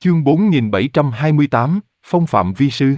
Chương 4728, Phong phạm vi sư.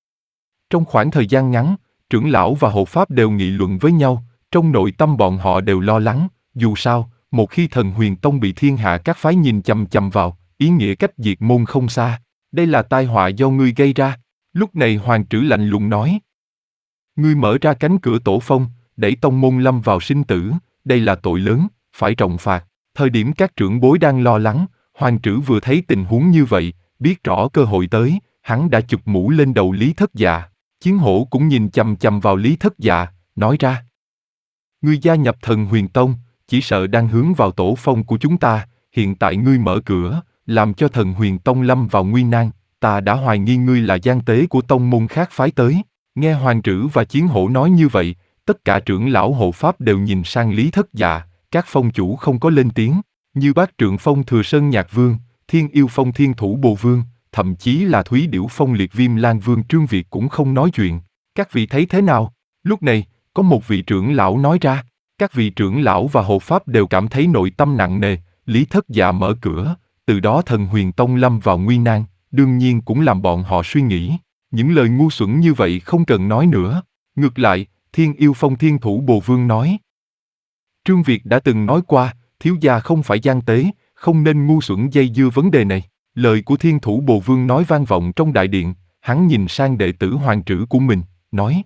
Trong khoảng thời gian ngắn, trưởng lão và hộ pháp đều nghị luận với nhau, trong nội tâm bọn họ đều lo lắng, dù sao, một khi Thần Huyền Tông bị thiên hạ các phái nhìn chằm chằm vào, ý nghĩa cách diệt môn không xa. Đây là tai họa do ngươi gây ra. Lúc này Hoàng Trử lạnh lùng nói. Ngươi mở ra cánh cửa tổ phong, đẩy tông môn lâm vào sinh tử, đây là tội lớn, phải trọng phạt. Thời điểm các trưởng bối đang lo lắng, Hoàng Trử vừa thấy tình huống như vậy, biết rõ cơ hội tới, hắn đã chụp mũ lên đầu Lý Thất Dạ. Chiến Hổ cũng nhìn chằm chằm vào Lý Thất Dạ, nói ra. Ngươi gia nhập Thần Huyền Tông, chỉ sợ đang hướng vào tổ phong của chúng ta, hiện tại ngươi mở cửa, làm cho Thần Huyền Tông lâm vào nguy nan, ta đã hoài nghi ngươi là gian tế của tông môn khác phái tới. Nghe Hoàng Trử và Chiến Hổ nói như vậy, tất cả trưởng lão hộ pháp đều nhìn sang Lý Thất Dạ, các phong chủ không có lên tiếng, như Bát Trượng Phong Thừa Sơn Nhạc Vương, Thiên Yêu Phong Thiên Thủ Bồ Vương, thậm chí là Thúy Điểu Phong Liệt Viêm Lan Vương Trương Việt cũng không nói chuyện. Các vị thấy thế nào? Lúc này, có một vị trưởng lão nói ra. Các vị trưởng lão và hộ pháp đều cảm thấy nội tâm nặng nề. Lý Thất Dạ mở cửa, từ đó Thần Huyền Tông lâm vào nguy nan, đương nhiên cũng làm bọn họ suy nghĩ. Những lời ngu xuẩn như vậy không cần nói nữa. Ngược lại, Thiên Yêu Phong Thiên Thủ Bồ Vương nói. Trương Việt đã từng nói qua, thiếu gia không phải gian tế, không nên ngu xuẩn dây dưa vấn đề này. Lời của Thiên Thủ Bồ Vương nói vang vọng trong đại điện, hắn nhìn sang đệ tử Hoàng Trử của mình, nói.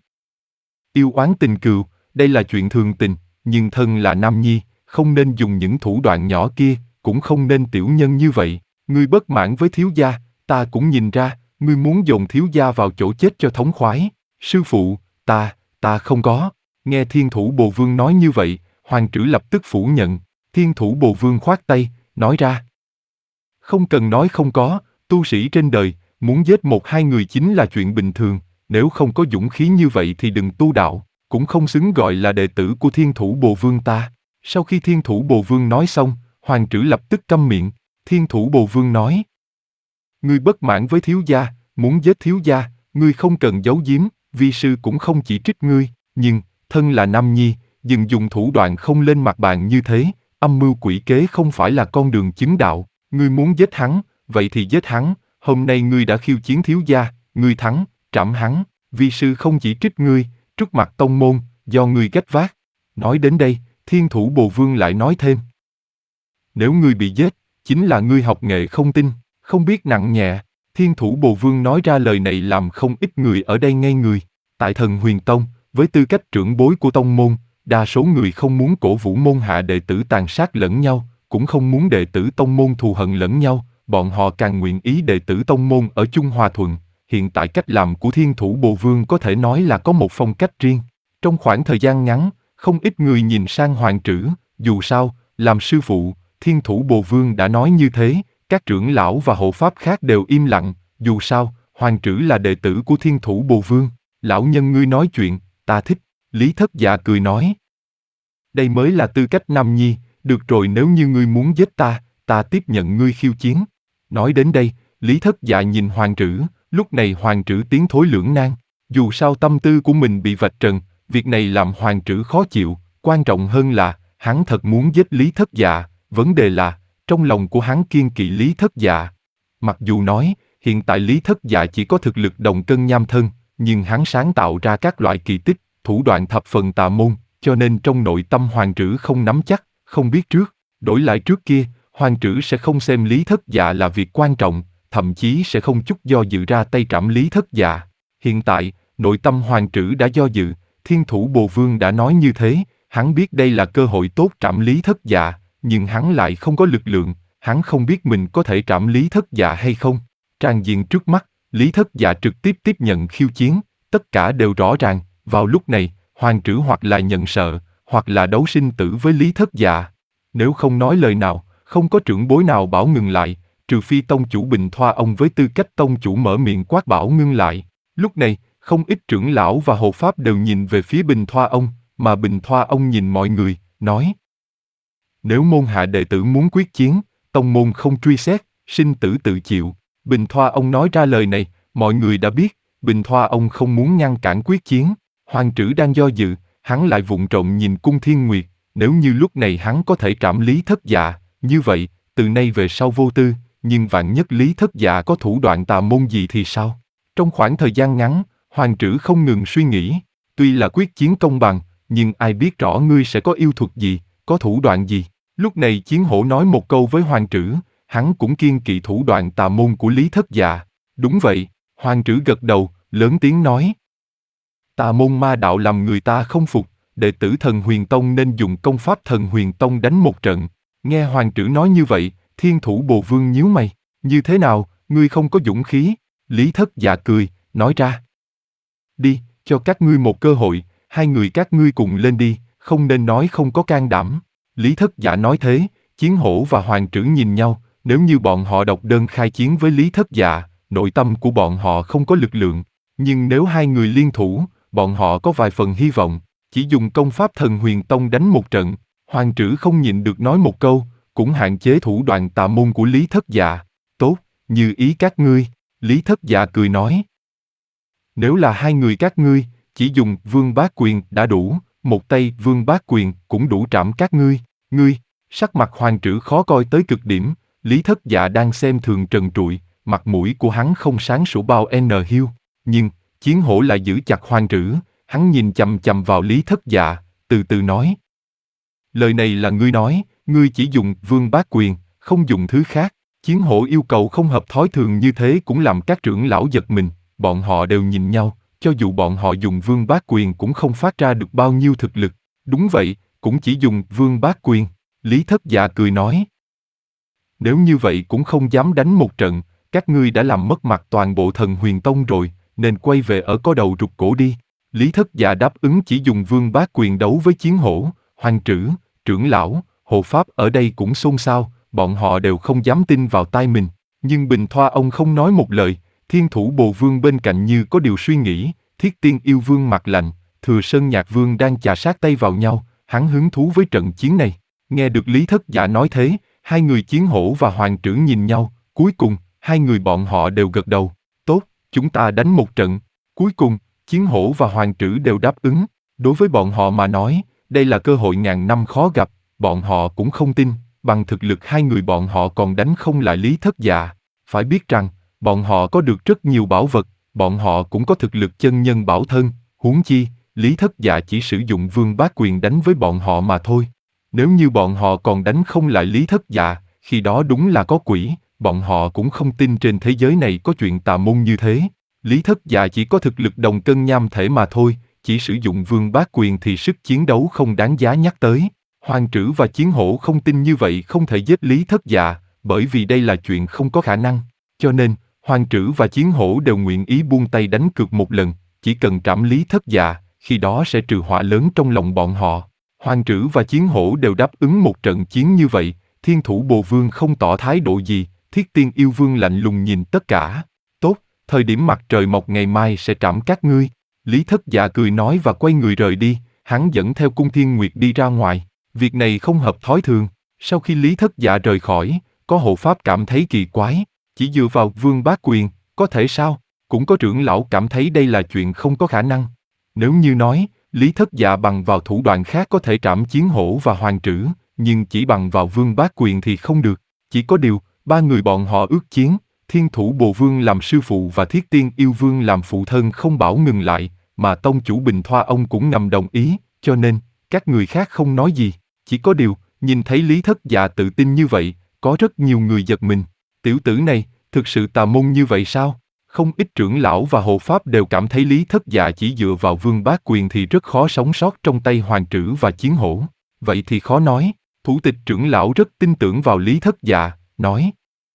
Yêu oán tình cừu, đây là chuyện thường tình, nhưng thân là nam nhi, không nên dùng những thủ đoạn nhỏ kia, cũng không nên tiểu nhân như vậy. Ngươi bất mãn với thiếu gia, ta cũng nhìn ra, ngươi muốn dồn thiếu gia vào chỗ chết cho thống khoái. Sư phụ, ta không có. Nghe Thiên Thủ Bồ Vương nói như vậy, Hoàng Trử lập tức phủ nhận. Thiên Thủ Bồ Vương khoát tay, nói ra. Không cần nói không có, tu sĩ trên đời, muốn giết một hai người chính là chuyện bình thường, nếu không có dũng khí như vậy thì đừng tu đạo, cũng không xứng gọi là đệ tử của Thiên Thủ Bồ Vương ta. Sau khi Thiên Thủ Bồ Vương nói xong, Hoàng Trử lập tức câm miệng. Thiên Thủ Bồ Vương nói. Ngươi bất mãn với thiếu gia, muốn giết thiếu gia, ngươi không cần giấu giếm, vi sư cũng không chỉ trích ngươi, nhưng, thân là nam nhi, đừng dùng thủ đoạn không lên mặt bàn như thế, âm mưu quỷ kế không phải là con đường chứng đạo. Ngươi muốn giết hắn, vậy thì giết hắn, hôm nay ngươi đã khiêu chiến thiếu gia, ngươi thắng, trảm hắn, vi sư không chỉ trích ngươi, trước mặt tông môn, do ngươi gánh vác. Nói đến đây, Thiên Thủ Bồ Vương lại nói thêm. Nếu ngươi bị giết, chính là ngươi học nghệ không tinh, không biết nặng nhẹ. Thiên Thủ Bồ Vương nói ra lời này làm không ít người ở đây ngây người. Tại Thần Huyền Tông, với tư cách trưởng bối của tông môn, đa số người không muốn cổ vũ môn hạ đệ tử tàn sát lẫn nhau, cũng không muốn đệ tử tông môn thù hận lẫn nhau, bọn họ càng nguyện ý đệ tử tông môn ở chung hòa thuận. Hiện tại cách làm của Thiên Thủ Bồ Vương có thể nói là có một phong cách riêng. Trong khoảng thời gian ngắn, không ít người nhìn sang Hoàng Trử, dù sao, làm sư phụ, Thiên Thủ Bồ Vương đã nói như thế, các trưởng lão và hộ pháp khác đều im lặng, dù sao, Hoàng Trử là đệ tử của Thiên Thủ Bồ Vương. Lão nhân ngươi nói chuyện, ta thích. Lý Thất Dạ cười nói. Đây mới là tư cách nam nhi, được rồi, nếu như ngươi muốn giết ta tiếp nhận ngươi khiêu chiến. Nói đến đây, Lý Thất Dạ nhìn Hoàng Trử, lúc này Hoàng Trử tiến thối lưỡng nan. Dù sao tâm tư của mình bị vạch trần, việc này làm Hoàng Trử khó chịu, quan trọng hơn là, hắn thật muốn giết Lý Thất Dạ, vấn đề là, trong lòng của hắn kiêng kỵ Lý Thất Dạ. Mặc dù nói, hiện tại Lý Thất Dạ chỉ có thực lực đồng cân nham thân, nhưng hắn sáng tạo ra các loại kỳ tích, thủ đoạn thập phần tà môn, cho nên trong nội tâm Hoàng Trử không nắm chắc, không biết trước. Đổi lại trước kia, Hoàng Trử sẽ không xem Lý Thất Dạ là việc quan trọng, thậm chí sẽ không chút do dự ra tay trảm Lý Thất Dạ. Hiện tại, nội tâm Hoàng Trử đã do dự, Thiên Thủ Bồ Vương đã nói như thế, hắn biết đây là cơ hội tốt trảm Lý Thất Dạ, nhưng hắn lại không có lực lượng, hắn không biết mình có thể trảm Lý Thất Dạ hay không. Tràng diện trước mắt, Lý Thất Dạ trực tiếp tiếp nhận khiêu chiến, tất cả đều rõ ràng, vào lúc này, Hoàng Trử hoặc là nhận sợ, hoặc là đấu sinh tử với Lý Thất Dạ. Nếu không nói lời nào, không có trưởng bối nào bảo ngừng lại, trừ phi tông chủ Bình Thoa ông với tư cách tông chủ mở miệng quát bảo ngưng lại. Lúc này, không ít trưởng lão và hộ pháp đều nhìn về phía Bình Thoa ông, mà Bình Thoa ông nhìn mọi người, nói. Nếu môn hạ đệ tử muốn quyết chiến, tông môn không truy xét, sinh tử tự chịu. Bình Thoa ông nói ra lời này, mọi người đã biết, Bình Thoa ông không muốn ngăn cản quyết chiến. Hoàng Trử đang do dự, hắn lại vụng trộm nhìn Cung Thiên Nguyệt, nếu như lúc này hắn có thể trảm Lý Thất Dạ, như vậy, từ nay về sau vô tư, nhưng vạn nhất Lý Thất Dạ có thủ đoạn tà môn gì thì sao? Trong khoảng thời gian ngắn, Hoàng Trử không ngừng suy nghĩ, tuy là quyết chiến công bằng, nhưng ai biết rõ ngươi sẽ có yêu thuật gì, có thủ đoạn gì. Lúc này Chiến Hổ nói một câu với Hoàng Trử, hắn cũng kiêng kỵ thủ đoạn tà môn của Lý Thất Dạ. Đúng vậy, Hoàng Trử gật đầu, lớn tiếng nói. Tà môn ma đạo làm người ta không phục, đệ tử Thần Huyền Tông nên dùng công pháp Thần Huyền Tông đánh một trận. Nghe Hoàng Trử nói như vậy, Thiên Thủ Bồ Vương nhíu mày, như thế nào, ngươi không có dũng khí? Lý Thất Dạ cười, nói ra. Đi, cho các ngươi một cơ hội, hai người các ngươi cùng lên đi, không nên nói không có can đảm. Lý Thất Dạ nói thế, Chiến Hổ và Hoàng Trử nhìn nhau, nếu như bọn họ độc đơn khai chiến với Lý Thất Dạ, nội tâm của bọn họ không có lực lượng. Nhưng nếu hai người liên thủ, bọn họ có vài phần hy vọng, chỉ dùng công pháp Thần Huyền Tông đánh một trận. Hoàng Trử không nhịn được nói một câu, cũng hạn chế thủ đoạn tà môn của Lý Thất Dạ. Tốt, như ý các ngươi. Lý Thất Dạ cười nói. Nếu là hai người các ngươi, chỉ dùng Vương Bá Quyền đã đủ, một tay Vương Bá Quyền cũng đủ trảm các ngươi. Ngươi, sắc mặt Hoàng Trử khó coi tới cực điểm, Lý Thất Dạ đang xem thường trần trụi, mặt mũi của hắn không sáng sủa bao hiu. Nhưng, Chiến Hổ lại giữ chặt Hoàng Trử, hắn nhìn chằm chằm vào Lý Thất Dạ, từ từ nói. Lời này là ngươi nói, ngươi chỉ dùng Vương Bá Quyền, không dùng thứ khác. Chiến Hổ yêu cầu không hợp thói thường như thế cũng làm các trưởng lão giật mình, bọn họ đều nhìn nhau, cho dù bọn họ dùng Vương Bá Quyền cũng không phát ra được bao nhiêu thực lực. Đúng vậy, cũng chỉ dùng Vương Bá Quyền. Lý Thất Dạ cười nói. Nếu như vậy cũng không dám đánh một trận, các ngươi đã làm mất mặt toàn bộ Thần Huyền Tông rồi, nên quay về ở có đầu rụt cổ đi. Lý Thất Dạ đáp ứng chỉ dùng Vương Bá Quyền đấu với Chiến Hổ. Hoàng Trử, trưởng lão, hộ pháp ở đây cũng xôn xao, bọn họ đều không dám tin vào tai mình. Nhưng Bình Thoa ông không nói một lời, Thiên Thủ Bồ Vương bên cạnh như có điều suy nghĩ, Thiết Tiên Yêu Vương mặt lạnh, Thừa Sơn Nhạc Vương đang chà sát tay vào nhau, hắn hứng thú với trận chiến này. Nghe được Lý Thất Dạ nói thế, hai người Chiến Hổ và Hoàng Trử nhìn nhau, cuối cùng, hai người bọn họ đều gật đầu. Tốt, chúng ta đánh một trận. Cuối cùng, Chiến Hổ và Hoàng Trử đều đáp ứng. Đối với bọn họ mà nói, đây là cơ hội ngàn năm khó gặp, bọn họ cũng không tin, bằng thực lực hai người bọn họ còn đánh không lại Lý Thất Dạ. Phải biết rằng, bọn họ có được rất nhiều bảo vật, bọn họ cũng có thực lực chân nhân bảo thân, huống chi, Lý Thất Dạ chỉ sử dụng Vương Bá Quyền đánh với bọn họ mà thôi. Nếu như bọn họ còn đánh không lại Lý Thất Dạ, khi đó đúng là có quỷ, bọn họ cũng không tin trên thế giới này có chuyện tà môn như thế. Lý Thất Dạ chỉ có thực lực đồng cân nham thể mà thôi, chỉ sử dụng Vương Bá Quyền thì sức chiến đấu không đáng giá nhắc tới. Hoàng Trử và Chiến Hổ không tin như vậy không thể giết Lý Thất Dạ, bởi vì đây là chuyện không có khả năng. Cho nên, Hoàng Trử và Chiến Hổ đều nguyện ý buông tay đánh cược một lần, chỉ cần trảm Lý Thất Dạ, khi đó sẽ trừ họa lớn trong lòng bọn họ. Hoàng Trử và Chiến Hổ đều đáp ứng một trận chiến như vậy, Thiên Thủ Bồ Vương không tỏ thái độ gì, Thiết Tiên Yêu Vương lạnh lùng nhìn tất cả. Tốt, thời điểm mặt trời mọc ngày mai sẽ trảm các ngươi. Lý Thất Dạ cười nói và quay người rời đi, hắn dẫn theo Cung Thiên Nguyệt đi ra ngoài. Việc này không hợp thói thường. Sau khi Lý Thất Dạ rời khỏi, có hộ pháp cảm thấy kỳ quái, chỉ dựa vào Vương Bá Quyền, có thể sao? Cũng có trưởng lão cảm thấy đây là chuyện không có khả năng. Nếu như nói, Lý Thất Dạ bằng vào thủ đoạn khác có thể trảm Chiến Hổ và Hoàng Trử, nhưng chỉ bằng vào Vương Bá Quyền thì không được. Chỉ có điều, ba người bọn họ ước chiến, Thiên Thủ Bồ Vương làm sư phụ và Thiết Tiên Yêu Vương làm phụ thân không bảo ngừng lại, mà tông chủ Bình Thoa ông cũng ngầm đồng ý, cho nên, các người khác không nói gì. Chỉ có điều, nhìn thấy Lý Thất Dạ tự tin như vậy, có rất nhiều người giật mình. Tiểu tử này, thực sự tà môn như vậy sao? Không ít trưởng lão và hộ pháp đều cảm thấy Lý Thất Dạ chỉ dựa vào Vương Bá Quyền thì rất khó sống sót trong tay Hoàng Trử và Chiến Hổ. Vậy thì khó nói, thủ tịch trưởng lão rất tin tưởng vào Lý Thất Dạ, nói.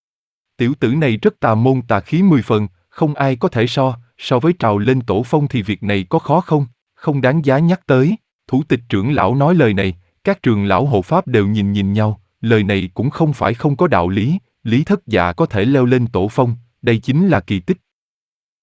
Tiểu tử này rất tà môn tà khí 10 phần, không ai có thể so với trào lên tổ phong thì việc này có khó không? Không đáng giá nhắc tới. Thủ tịch trưởng lão nói lời này, các trưởng lão hộ pháp đều nhìn nhau, lời này cũng không phải không có đạo lý, Lý Thất Dạ có thể leo lên tổ phong, đây chính là kỳ tích.